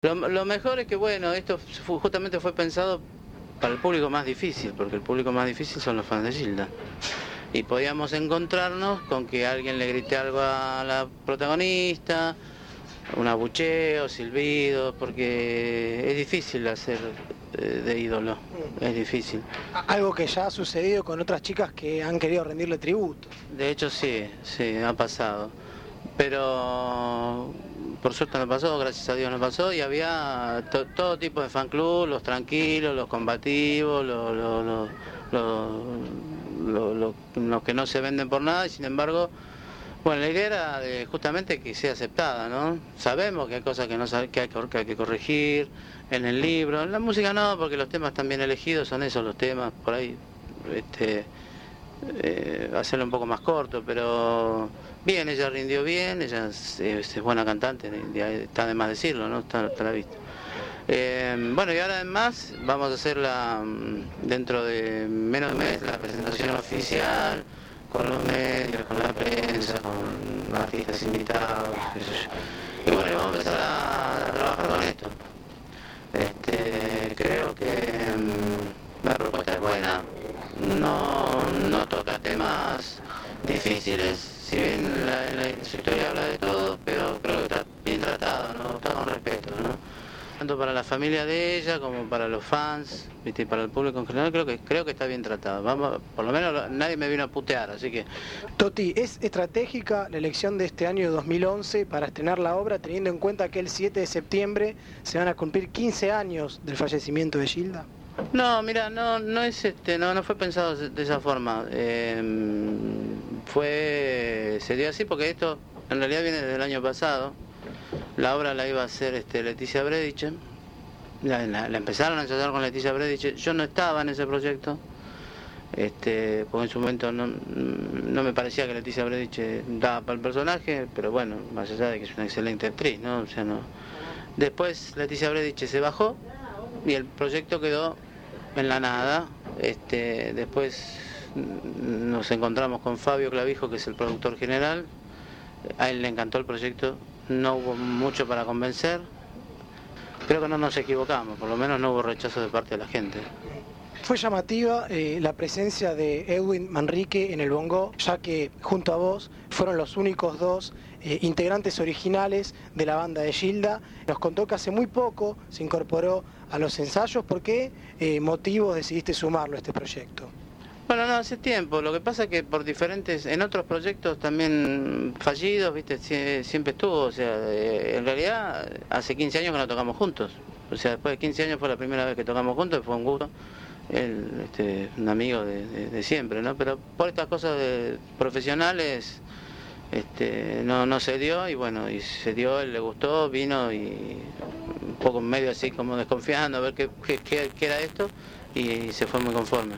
Lo mejor es que, bueno, esto justamente fue pensado para el público más difícil, porque el público más difícil son los fans de Gilda. Y podíamos encontrarnos con que alguien le grite algo a la protagonista, un abucheo, silbido, porque es difícil hacer de ídolo, es difícil. Algo que ya ha sucedido con otras chicas que han querido rendirle tributo. De hecho sí, ha pasado. Pero por suerte no pasó, gracias a Dios no pasó, y había todo tipo de fan club, los tranquilos, los combativos, los que no se venden por nada, y sin embargo, bueno, la idea era justamente que sea aceptada, ¿no? Sabemos que hay cosas que hay que corregir en el libro, en la música no, porque los temas están bien elegidos, son esos los temas, por ahí hacerlo un poco más corto, pero bien, ella rindió bien, ella es buena cantante, está de más decirlo, ¿no? Está a la vista. Bueno, y ahora además vamos a hacer dentro de menos de un mes la presentación oficial con los medios, con la prensa, con artistas invitados, qué sé yo. Y bueno, vamos a empezar a trabajar con esto. Creo que la propuesta es buena, no toca temas difíciles, si bien su historia habla de todo, pero creo que está bien tratado, ¿no? Está con respeto, ¿no? Tanto para la familia de ella como para los fans, ¿viste? Y para el público en general, creo que está bien tratado. Por lo menos nadie me vino a putear, así que... Toti, ¿es estratégica la elección de este año 2011 para estrenar la obra, teniendo en cuenta que el 7 de septiembre se van a cumplir 15 años del fallecimiento de Gilda? No, mira, no fue pensado de esa forma. Se dio así porque esto en realidad viene desde el año pasado. La obra la iba a hacer Leticia Brediche. La empezaron a ensayar con Leticia Brediche. Yo no estaba en ese proyecto, porque en su momento no me parecía que Leticia Brediche daba para el personaje, pero bueno, más allá de que es una excelente actriz, ¿no? O sea, no. Después Leticia Brediche se bajó y el proyecto quedó en la nada. Después nos encontramos con Fabio Clavijo, que es el productor general. A él le encantó el proyecto, no hubo mucho para convencer. Creo que no nos equivocamos, por lo menos no hubo rechazo de parte de la gente. Fue llamativa la presencia de Edwin Manrique en el bongo, ya que junto a vos fueron los únicos dos integrantes originales de la banda de Gilda. Nos contó que hace muy poco se incorporó a los ensayos. ¿Por qué motivos decidiste sumarlo a este proyecto? Bueno, no, hace tiempo. Lo que pasa es que en otros proyectos también fallidos, viste, siempre estuvo. O sea, en realidad hace 15 años que no tocamos juntos. O sea, después de 15 años fue la primera vez que tocamos juntos y fue un gusto. Él, un amigo de siempre, ¿no? Pero por estas cosas profesionales no se dio, y bueno, y se dio, él le gustó, vino y un poco medio así como desconfiando a ver qué era esto, y se fue muy conforme.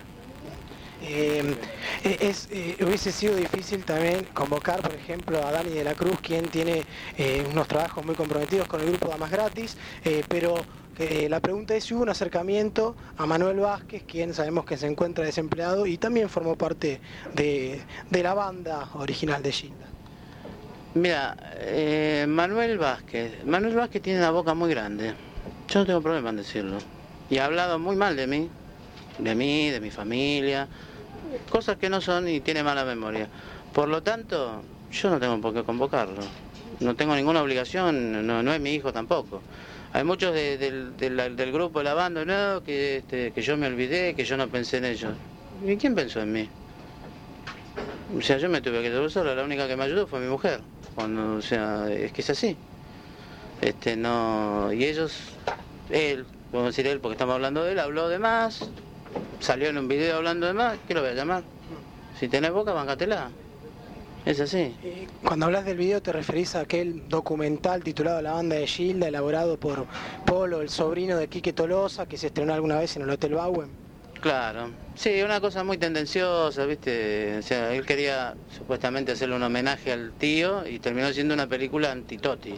Hubiese sido difícil también convocar, por ejemplo, a Dani de la Cruz, quien tiene unos trabajos muy comprometidos con el grupo Damas Gratis, pero la pregunta es si hubo un acercamiento a Manuel Vázquez, quien sabemos que se encuentra desempleado y también formó parte de la banda original de Gilda. Mira, Manuel Vázquez tiene una boca muy grande, yo no tengo problema en decirlo, y ha hablado muy mal de mí, de mi familia, cosas que no son, y tiene mala memoria. Por lo tanto, yo no tengo por qué convocarlo. No tengo ninguna obligación, no es mi hijo tampoco. Hay muchos del grupo de la banda, no, que yo me olvidé, que yo no pensé en ellos. ¿Y quién pensó en mí? O sea, yo me tuve que ayudar sola, la única que me ayudó fue mi mujer. O sea, es que es así. Y él, podemos decir él porque estamos hablando de él, habló de más. Salió en un video hablando de más, ¿qué lo voy a llamar? Si tenés boca, bancatela. Es así. Cuando hablas del video, ¿te referís a aquel documental titulado La banda de Gilda, elaborado por Polo, el sobrino de Quique Tolosa, que se estrenó alguna vez en el Hotel Bauen? Claro. Sí, una cosa muy tendenciosa, ¿viste? O sea, él quería supuestamente hacerle un homenaje al tío y terminó siendo una película anti-Toti.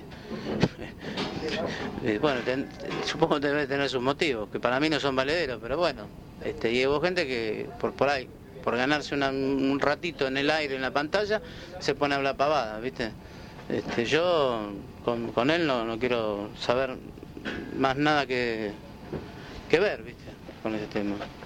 Bueno, supongo que debe tener sus motivos, que para mí no son valederos, pero bueno. Y hubo gente que por ahí, por ganarse un ratito en el aire, en la pantalla, se pone a hablar pavada, ¿viste? Yo con él no quiero saber más nada que ver, ¿viste? Con ese tema.